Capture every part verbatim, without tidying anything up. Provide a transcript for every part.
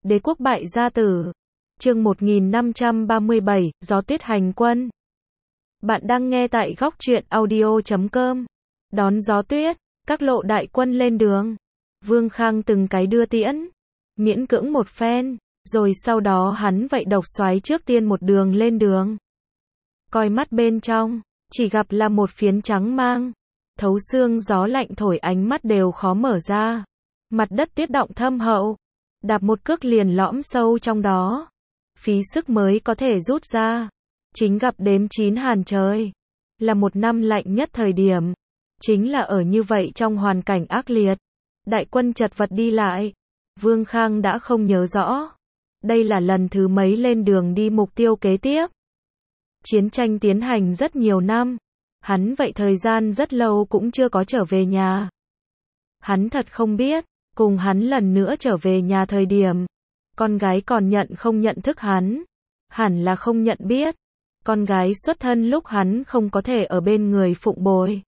Đế quốc bại gia tử. Chương một nghìn năm trăm ba mươi bảy, Gió tuyết hành quân. Bạn đang nghe tại góc truyện audio chấm com. Đón gió tuyết, các lộ đại quân lên đường. Vương Khang từng cái đưa tiễn, miễn cưỡng một phen, rồi sau đó hắn vậy độc soái trước tiên một đường lên đường. Coi mắt bên trong, chỉ gặp là một phiến trắng mang, thấu xương gió lạnh thổi ánh mắt đều khó mở ra. Mặt đất tuyết động thâm hậu, đạp một cước liền lõm sâu trong đó, phí sức mới có thể rút ra. Chính gặp đếm chín hàn trời, là một năm lạnh nhất thời điểm. Chính là ở như vậy trong hoàn cảnh ác liệt, đại quân chật vật đi lại. Vương Khang đã không nhớ rõ, đây là lần thứ mấy lên đường đi mục tiêu kế tiếp. Chiến tranh tiến hành rất nhiều năm, hắn vậy thời gian rất lâu cũng chưa có trở về nhà. Hắn thật không biết, cùng hắn lần nữa trở về nhà thời điểm, con gái còn nhận không nhận thức hắn, hẳn là không nhận biết. Con gái xuất thân lúc hắn không có thể ở bên người phụng bồi,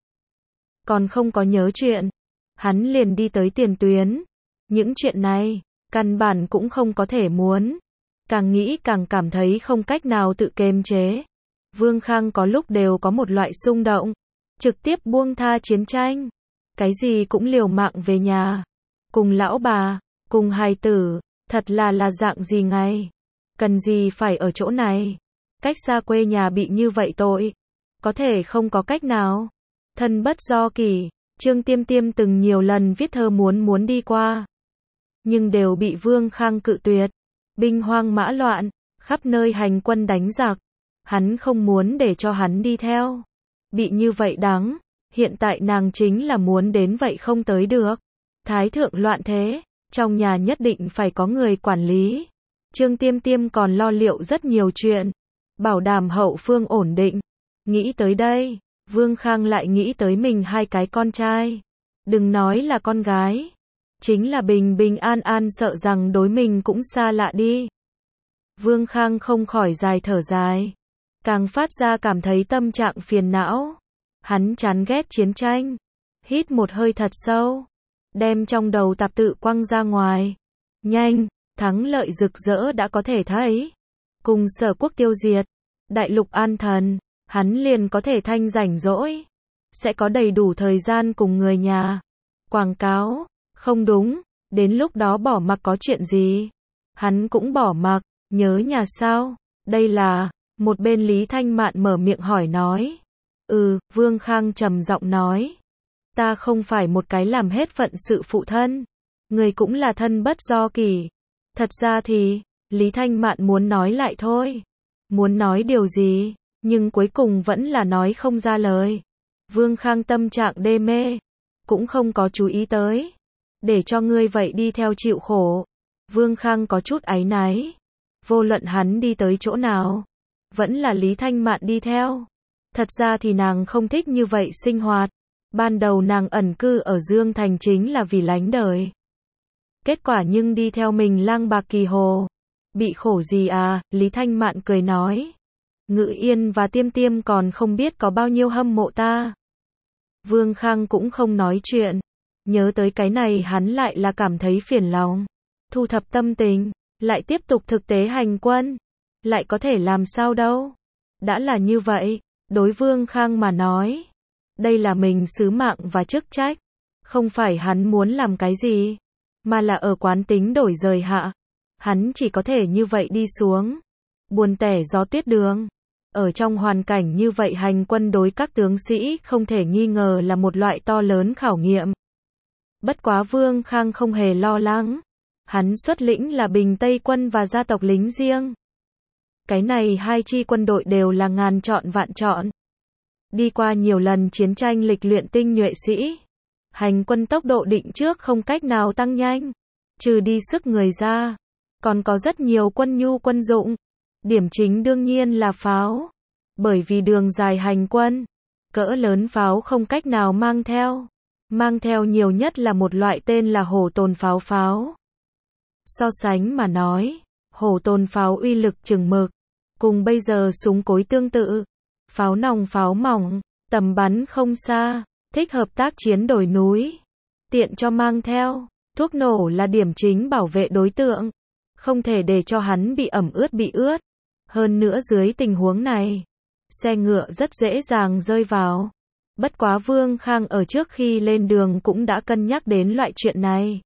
còn không có nhớ chuyện, hắn liền đi tới tiền tuyến. Những chuyện này, căn bản cũng không có thể muốn. Càng nghĩ càng cảm thấy không cách nào tự kiềm chế. Vương Khang có lúc đều có một loại xung động, trực tiếp buông tha chiến tranh, cái gì cũng liều mạng về nhà, cùng lão bà, cùng hài tử, thật là là dạng gì ngay, cần gì phải ở chỗ này, cách xa quê nhà bị như vậy tội, có thể không có cách nào. Thân bất do kỷ, Trương Tiêm Tiêm từng nhiều lần viết thơ muốn muốn đi qua, nhưng đều bị Vương Khang cự tuyệt. Binh hoang mã loạn, khắp nơi hành quân đánh giặc, hắn không muốn để cho hắn đi theo. Bị như vậy đáng, hiện tại nàng chính là muốn đến vậy không tới được. Thái thượng loạn thế, trong nhà nhất định phải có người quản lý. Trương Tiêm Tiêm còn lo liệu rất nhiều chuyện, bảo đảm hậu phương ổn định. Nghĩ tới đây, Vương Khang lại nghĩ tới mình hai cái con trai. Đừng nói là con gái, chính là bình bình an an sợ rằng đối mình cũng xa lạ đi. Vương Khang không khỏi dài thở dài, càng phát ra cảm thấy tâm trạng phiền não. Hắn chán ghét chiến tranh, hít một hơi thật sâu, đem trong đầu tạp tự quăng ra ngoài. Nhanh, thắng lợi rực rỡ đã có thể thấy. Cùng Sở quốc tiêu diệt, đại lục an thần, hắn liền có thể thanh rảnh rỗi, sẽ có đầy đủ thời gian cùng người nhà. Quảng cáo, không đúng, đến lúc đó bỏ mặc có chuyện gì, hắn cũng bỏ mặc. Nhớ nhà sao? Đây là, một bên Lý Thanh Mạn mở miệng hỏi nói. Ừ, Vương Khang trầm giọng nói. Ta không phải một cái làm hết phận sự phụ thân, người cũng là thân bất do kỷ. Thật ra thì, Lý Thanh Mạn muốn nói lại thôi. Muốn nói điều gì, nhưng cuối cùng vẫn là nói không ra lời. Vương Khang tâm trạng đê mê, cũng không có chú ý tới. Để cho ngươi vậy đi theo chịu khổ. Vương Khang có chút áy náy. Vô luận hắn đi tới chỗ nào, vẫn là Lý Thanh Mạn đi theo. Thật ra thì nàng không thích như vậy sinh hoạt. Ban đầu nàng ẩn cư ở Dương Thành chính là vì lánh đời. Kết quả nhưng đi theo mình lang bạc kỳ hồ. Bị khổ gì à, Lý Thanh Mạn cười nói. Ngự Yên và Tiêm Tiêm còn không biết có bao nhiêu hâm mộ ta. Vương Khang cũng không nói chuyện. Nhớ tới cái này hắn lại là cảm thấy phiền lòng. Thu thập tâm tình, lại tiếp tục thực tế hành quân. Lại có thể làm sao đâu. Đã là như vậy, đối Vương Khang mà nói, đây là mình sứ mạng và chức trách. Không phải hắn muốn làm cái gì, mà là ở quán tính đổi rời hạ. Hắn chỉ có thể như vậy đi xuống. Buồn tẻ gió tuyết đường. Ở trong hoàn cảnh như vậy hành quân đối các tướng sĩ không thể nghi ngờ là một loại to lớn khảo nghiệm. Bất quá Vương Khang không hề lo lắng. Hắn xuất lĩnh là Bình Tây quân và gia tộc lính riêng. Cái này hai chi quân đội đều là ngàn chọn vạn chọn. Đi qua nhiều lần chiến tranh lịch luyện tinh nhuệ sĩ. Hành quân tốc độ định trước không cách nào tăng nhanh. Trừ đi sức người ra, còn có rất nhiều quân nhu quân dụng. Điểm chính đương nhiên là pháo. Bởi vì đường dài hành quân, cỡ lớn pháo không cách nào mang theo. Mang theo nhiều nhất là một loại tên là hổ tồn pháo pháo. So sánh mà nói, hổ tồn pháo uy lực chừng mực, cùng bây giờ súng cối tương tự. Pháo nòng pháo mỏng, tầm bắn không xa, thích hợp tác chiến đồi núi, tiện cho mang theo. Thuốc nổ là điểm chính bảo vệ đối tượng, Không thể để cho hắn bị ẩm ướt bị ướt. Hơn nữa dưới tình huống này, xe ngựa rất dễ dàng rơi vào. Bất quá Vương Khang ở trước khi lên đường cũng đã cân nhắc đến loại chuyện này.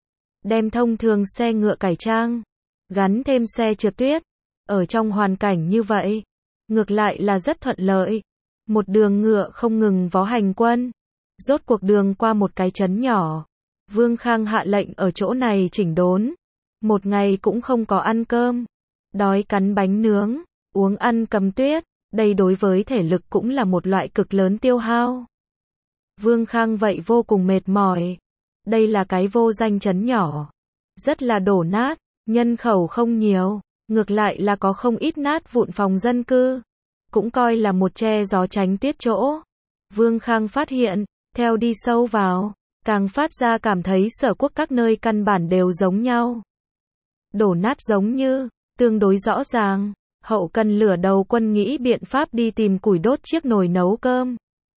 Đem thông thường xe ngựa cải trang, gắn thêm xe trượt tuyết. Ở trong hoàn cảnh như vậy, ngược lại là rất thuận lợi. Một đường ngựa không ngừng vó hành quân. Rốt cuộc đường qua một cái trấn nhỏ. Vương Khang hạ lệnh ở chỗ này chỉnh đốn. Một ngày cũng không có ăn cơm. Đói cắn bánh nướng, uống ăn cầm tuyết. Đây đối với thể lực cũng là một loại cực lớn tiêu hao. Vương Khang vậy vô cùng mệt mỏi. Đây là cái vô danh trấn nhỏ. Rất là đổ nát, nhân khẩu không nhiều. Ngược lại là có không ít nát vụn phòng dân cư. Cũng coi là một che gió tránh tuyết chỗ. Vương Khang phát hiện, theo đi sâu vào, càng phát ra cảm thấy Sở Quốc các nơi căn bản đều giống nhau. Đổ nát giống như, tương đối rõ ràng. Hậu cần lửa đầu quân nghĩ biện pháp đi tìm củi đốt chiếc nồi nấu cơm.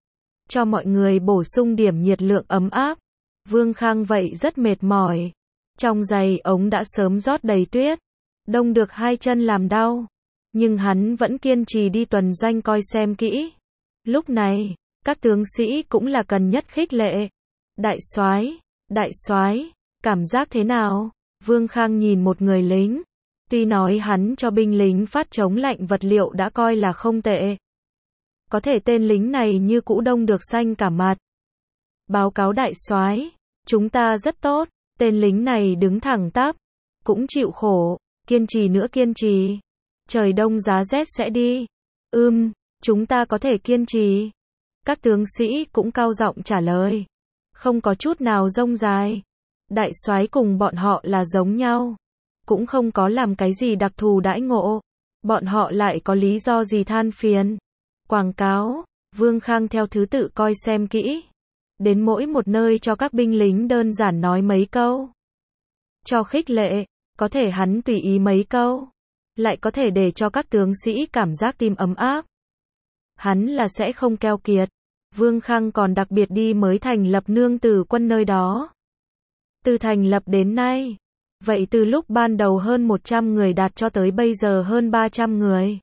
Cho mọi người bổ sung điểm nhiệt lượng ấm áp. Vương Khang vậy rất mệt mỏi. Trong giày ống đã sớm rót đầy tuyết. Đông được hai chân làm đau. Nhưng hắn vẫn kiên trì đi tuần doanh coi xem kỹ. Lúc này, các tướng sĩ cũng là cần nhất khích lệ. Đại soái, đại soái, cảm giác thế nào? Vương Khang nhìn một người lính. Tuy nói hắn cho binh lính phát chống lạnh vật liệu đã coi là không tệ. Có thể tên lính này như cũ đông được xanh cả mặt. Báo cáo đại soái, chúng ta rất tốt. Tên lính này đứng thẳng tắp, cũng chịu khổ, kiên trì nữa kiên trì. Trời đông giá rét sẽ đi. Ừm, chúng ta có thể kiên trì. Các tướng sĩ cũng cao giọng trả lời. Không có chút nào rông dài. Đại soái cùng bọn họ là giống nhau. Cũng không có làm cái gì đặc thù đãi ngộ. Bọn họ lại có lý do gì than phiền. Quảng cáo, Vương Khang theo thứ tự coi xem kỹ. Đến mỗi một nơi cho các binh lính đơn giản nói mấy câu. Cho khích lệ, có thể hắn tùy ý mấy câu. Lại có thể để cho các tướng sĩ cảm giác tim ấm áp. Hắn là sẽ không keo kiệt. Vương Khang còn đặc biệt đi mới thành lập nương tử quân nơi đó. Từ thành lập đến nay. Vậy từ lúc ban đầu hơn một trăm người đạt cho tới bây giờ hơn ba trăm người.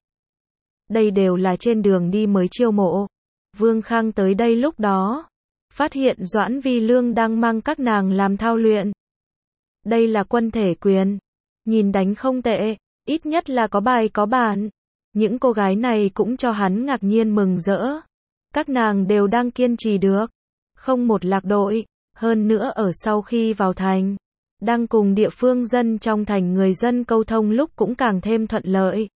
Đây đều là trên đường đi mới chiêu mộ. Vương Khang tới đây lúc đó. Phát hiện Doãn Vi Lương đang mang các nàng làm thao luyện. Đây là quân thể quyền. Nhìn đánh không tệ. Ít nhất là có bài có bản. Những cô gái này cũng cho hắn ngạc nhiên mừng rỡ. Các nàng đều đang kiên trì được. Không một lạc đội. Hơn nữa ở sau khi vào thành. Đang cùng địa phương dân trong thành người dân câu thông lúc cũng càng thêm thuận lợi.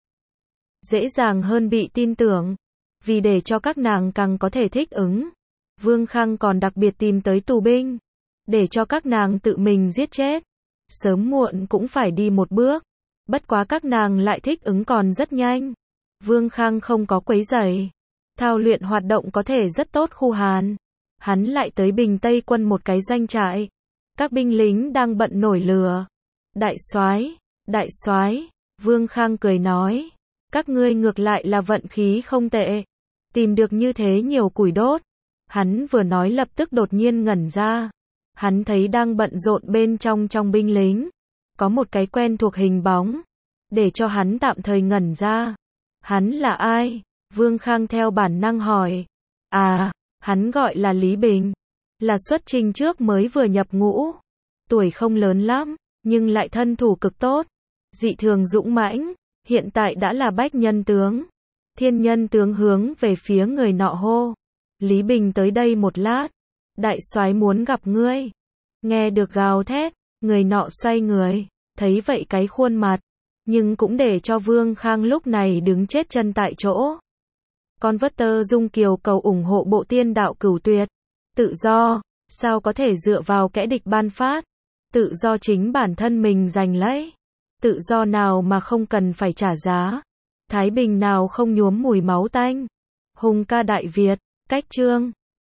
Dễ dàng hơn bị tin tưởng. Vì để cho các nàng càng có thể thích ứng. Vương Khang còn đặc biệt tìm tới tù binh. Để cho các nàng tự mình giết chết. Sớm muộn cũng phải đi một bước. Bất quá các nàng lại thích ứng còn rất nhanh. Vương Khang không có quấy rầy. Thao luyện hoạt động có thể rất tốt khu Hàn. Hắn lại tới Bình Tây quân một cái doanh trại. Các binh lính đang bận nổi lửa. Đại soái, đại soái, Vương Khang cười nói. Các ngươi ngược lại là vận khí không tệ. Tìm được như thế nhiều củi đốt. Hắn vừa nói lập tức đột nhiên ngẩn ra. Hắn thấy đang bận rộn bên trong trong binh lính. Có một cái quen thuộc hình bóng. Để cho hắn tạm thời ngẩn ra. Hắn là ai? Vương Khang theo bản năng hỏi. À, hắn gọi là Lý Bình. Là xuất trình trước mới vừa nhập ngũ. Tuổi không lớn lắm, nhưng lại thân thủ cực tốt. Dị thường dũng mãnh. Hiện tại đã là bách nhân tướng. Thiên nhân tướng hướng về phía người nọ hô. Lý Bình tới đây một lát. Đại soái muốn gặp ngươi. Nghe được gào thét, người nọ xoay người. Thấy vậy cái khuôn mặt. Nhưng cũng để cho Vương Khang lúc này đứng chết chân tại chỗ. Con vớt tơ Dung Kiều cầu ủng hộ bộ tiên đạo cửu tuyệt. Tự do, sao có thể dựa vào kẻ địch ban phát. Tự do chính bản thân mình giành lấy. Tự do nào mà không cần phải trả giá. Thái bình nào không nhuốm mùi máu tanh. Hùng ca Đại Việt, cách chương.